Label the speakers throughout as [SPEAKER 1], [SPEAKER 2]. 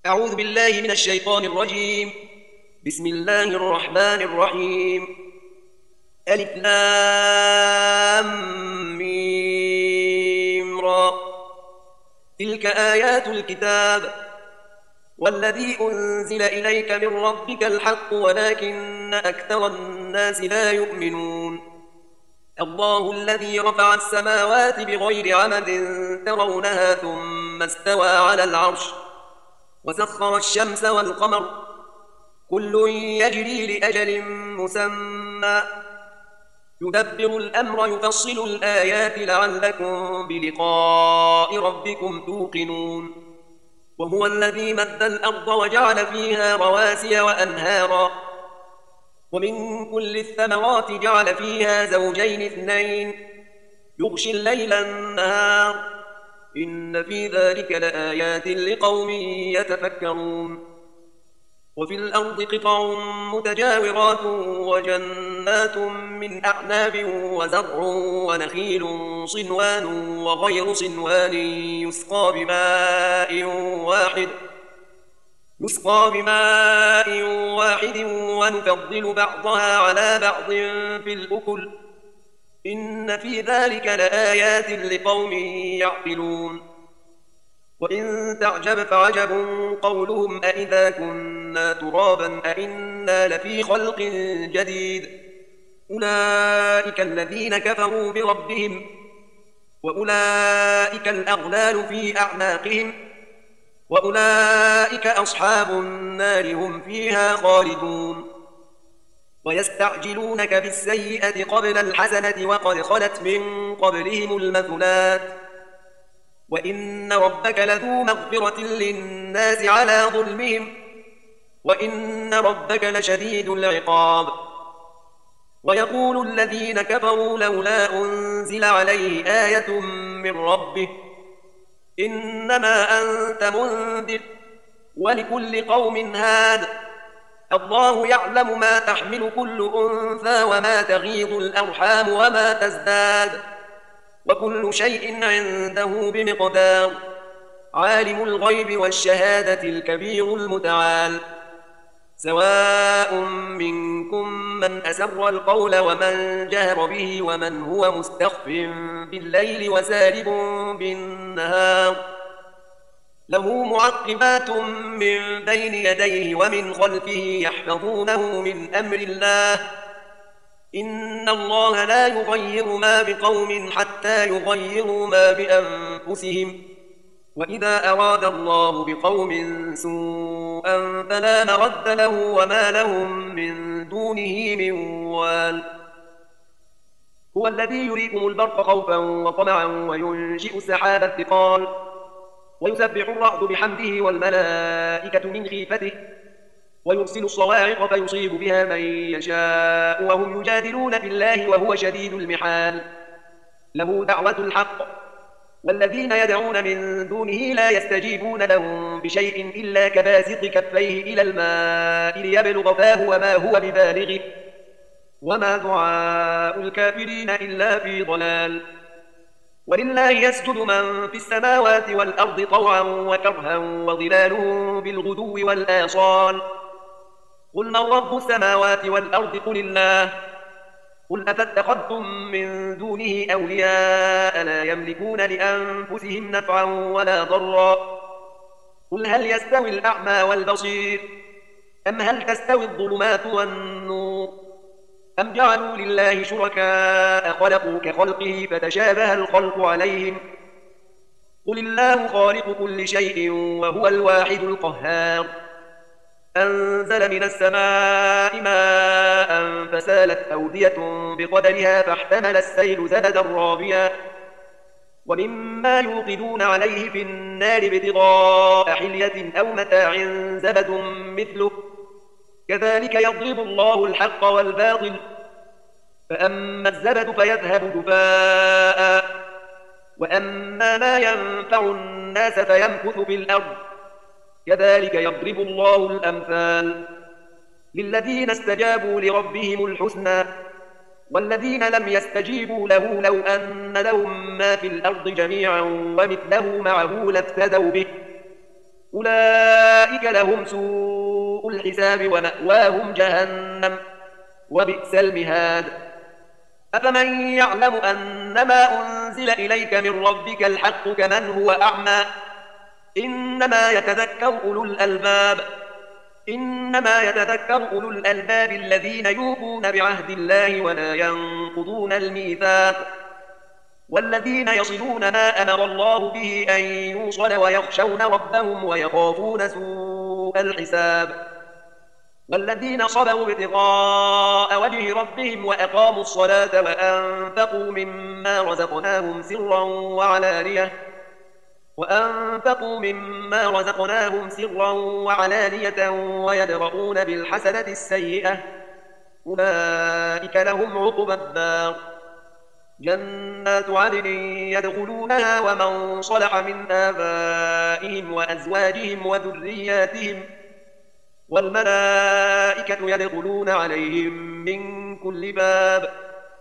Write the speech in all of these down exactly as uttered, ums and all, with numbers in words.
[SPEAKER 1] أعوذ بالله من الشيطان الرجيم. بسم الله الرحمن الرحيم. ألف لام ميم را. تلك آيات الكتاب والذي أنزل إليك من ربك الحق ولكن أكثر الناس لا يؤمنون. الله الذي رفع السماوات بغير عمد ترونها ثم استوى على العرش وسخر الشمس والقمر كل يجري لأجل مسمى يدبر الأمر يفصل الآيات لعلكم بلقاء ربكم توقنون. وهو الذي مد الأرض وجعل فيها رواسي وأنهارا ومن كل الثمرات جعل فيها زوجين اثنين يغشي الليل النهار إن في ذلك لآيات لقوم يتفكرون. وفي الأرض قطع متجاورات وجنات من أعناب وزرع ونخيل صنوان وغير صنوان يسقى بماء واحد يسقى بماء واحد ونفضل بعضها على بعض في الأكل إن في ذلك لآيات لقوم يعقلون. وإن تعجب فعجب قولهم أإذا كنا ترابا أإنا لفي خلق جديد أولئك الذين كفروا بربهم وأولئك الأغلال في أعناقهم وأولئك أصحاب النار هم فيها خالدون. ويستعجلونك بالسيئة قبل الحسنة وقد خلت من قبلهم المثلات وإن ربك لذو مغفرة للناس على ظلمهم وإن ربك لشديد العقاب. ويقول الذين كفروا لولا أنزل عليه آية من ربه إنما أنت منذر ولكل قوم هاد الله يعلم ما تحمل كل أنثى وما تغيض الأرحام وما تزداد وكل شيء عنده بمقدار. عالم الغيب والشهادة الكبير المتعال. سواء منكم من أسر القول ومن جهر به ومن هو مستخف بالليل وسارب بالنهار له معقبات من بين يديه ومن خلفه يحفظونه من أمر الله إن الله لا يغير ما بقوم حتى يغيروا ما بأنفسهم وإذا أراد الله بقوم سوءا فلا مرد له وما لهم من دونه من وال. هو الذي يريكم البرق خوفا وطمعا وينشئ السحاب الثقال ويسبح الرعد بحمده والملائكة من خيفته ويرسل الصواعق فيصيب بها من يشاء وهم يجادلون في الله وهو شديد المحال. له دعوة الحق والذين يدعون من دونه لا يستجيبون لهم بشيء إلا كباسط كفيه إلى الماء ليبلغ فاه وما هو ببالغه وما دعاء الكافرين إلا في ضلال. ولله يسجد من في السماوات والأرض طوعا وكرها وظلالهم بالغدو والآصال قل من رب السماوات والأرض قل الله قل أفاتخذتم من دونه أولياء لا يملكون لأنفسهم نفعا ولا ضرا قل هل يستوي الأعمى والبصير أم هل تستوي الظلمات والنور أم جعلوا لله شركاء خلقوا كخلقه فتشابه الخلق عليهم قل الله خالق كل شيء وهو الواحد القهار. أنزل من السماء ماء فسالت أودية بقدرها فاحتمل السيل زبدا رابيا ومما يوقدون عليه في النار ابتغاء حلية أو متاع زبد مثله كذلك يضرب الله الحق والباطل فأما الزبد فيذهب جفاء وأما ما ينفع الناس فيمكث في الأرض كذلك يضرب الله الأمثال. للذين استجابوا لربهم الحسنى والذين لم يستجيبوا له لو أن لهم ما في الأرض جميعا ومثله معه لافتدوا به أولئك لهم سوء الحساب ومأواهم جهنم وبئس المهاد. أفمن يعلم أنما أنزل إليك من ربك الحق كمن هو أعمى؟ إنما يتذكر أولو الألباب إنما يتذكر أولو الألباب الذين يوفون بعهد الله ولا ينقضون الميثاق، والذين يصلون ما أمر الله به أن يوصل ويخشون ربهم ويخافون سوء الحساب، والذين صبروا ابتغاء وجه ربهم وأقاموا الصلاة وأنفقوا مما رزقناهم سرا وعلانية وأنفقوا مما رزقناهم سرا وعلانية ويدرؤون بالحسنة السيئة أولئك لهم عقبى الدار، جنات عدن يدخلونها ومن صلح من آبائهم وأزواجهم وذرياتهم، والملائكة يدخلون عليهم من كل باب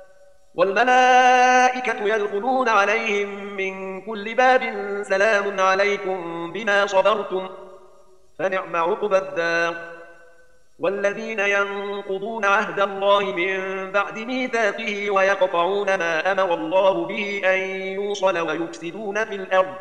[SPEAKER 1] والملائكة يدخلون عليهم من كل باب سلام عليكم بما صبرتم فنعم عقبى الدار. والذين ينقضون عهد الله من بعد ميثاقه ويقطعون ما أمر الله به أن يوصل ويفسدون في الأرض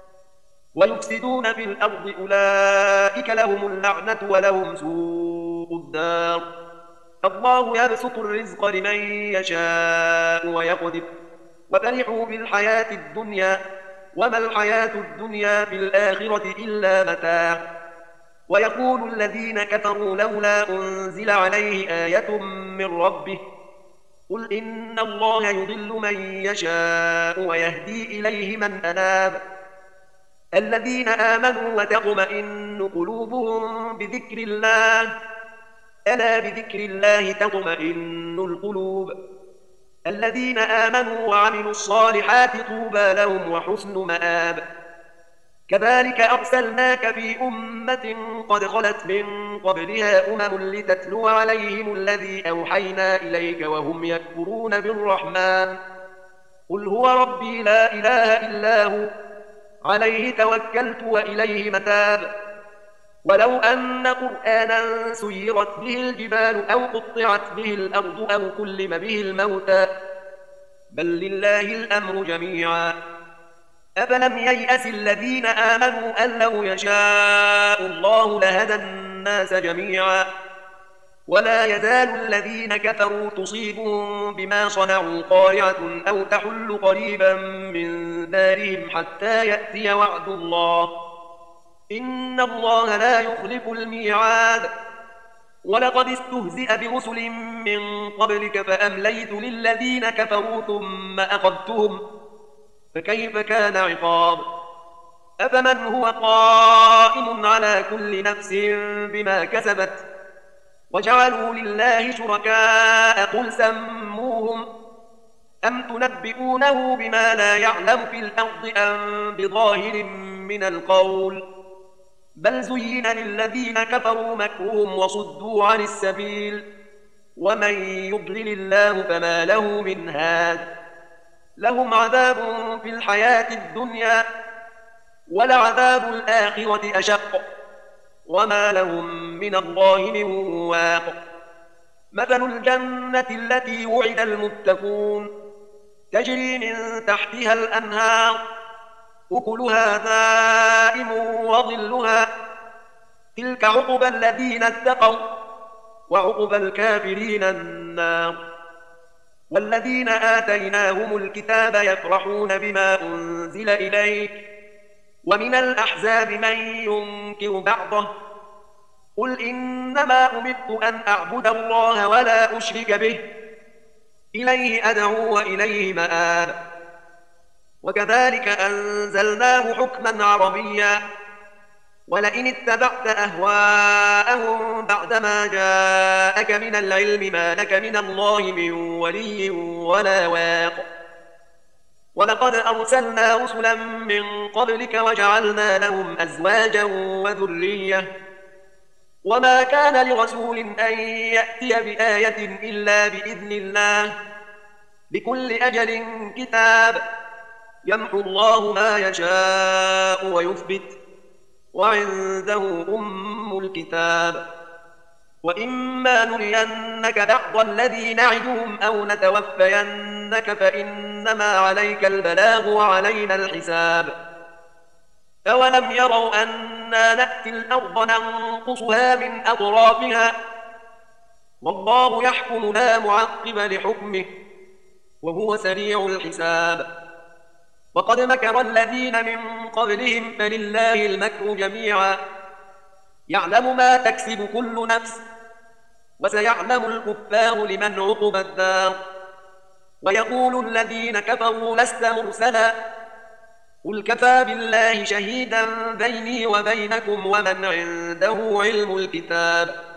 [SPEAKER 1] ويفسدون في الأرض أولئك لهم اللعنة ولهم سوء الدار. الله يبسط الرزق لمن يشاء ويقدر وفرحوا بالحياة الدنيا وما الحياة الدنيا في الآخرة إلا متاع. ويقول الذين كفروا لولا أنزل عليه آية من ربه قل إن الله يضل من يشاء ويهدي إليه من أناب. الذين آمنوا وتطمئن قلوبهم بذكر الله ألا بذكر الله تطمئن القلوب. الذين آمنوا وعملوا الصالحات طوبى لهم وحسن مآب. كذلك أرسلناك في أمة قد خلت من قبلها أمم لتتلو عليهم الذي أوحينا إليك وهم يكفرون بالرحمن قل هو ربي لا إله إلا هو عليه توكلت وإليه متاب. ولو أن قرآنا سيرت به الجبال أو قطعت به الأرض أو كلم به الموتى بل لله الأمر جميعا. أفلم ييأس الذين آمنوا أن لو يشاء الله لهدى الناس جميعا ولا يزال الذين كفروا تصيبهم بما صنعوا قارعة أو تحل قريبا من دارهم حتى يأتي وعد الله إن الله لا يخلف الميعاد. ولقد استهزئ برسل من قبلك فأمليت للذين كفروا ثم أخذتهم فكيف كان عقاب. أفمن هو قائم على كل نفس بما كسبت وجعلوا لله شركاء قل سموهم أم تنبئونه بما لا يعلم في الأرض أم بظاهر من القول بل زين للذين كفروا مكرهم وصدوا عن السبيل ومن يضلل الله فما له من هاد. لهم عذاب في الحياة الدنيا ولعذاب الآخرة أشق وما لهم من الله من واق. مثل الجنة التي وعد المتقون تجري من تحتها الأنهار أكلها دائم وظلها تلك عقبى الذين اتقوا وعقبى الكافرين النار. والذين آتيناهم الكتاب يفرحون بما أنزل إليك ومن الأحزاب من ينكر بعضه قل إنما أمرت أن أعبد الله ولا أشرك به إليه أدعو وإليه مآب. وكذلك أنزلناه حكما عربيا ولئن اتبعت أهواءهم بعدما جاءك من العلم ما لك من الله من ولي ولا واق. ولقد أرسلنا رسلا من قبلك وجعلنا لهم أزواجا وذرية وما كان لرسول أن يأتي بآية إلا بإذن الله بكل أجل كتاب يمحو الله ما يشاء ويثبت وعنده أم الكتاب. وإما نرينك بعض الذي نعدهم أو نتوفينك فإنما عليك البلاغ وعلينا الحساب. أولم يروا أنا نأتي الأرض ننقصها من أطرافها والله يحكم لا معقب لحكمه وهو سريع الحساب. وقد مكر الذين من قبلهم فلله المكر جميعا يعلم ما تكسب كل نفس وسيعلم الكفار لمن عقبى الدار. ويقول الذين كفروا لست مرسلا قل كفى بالله شهيدا بيني وبينكم ومن عنده علم الكتاب.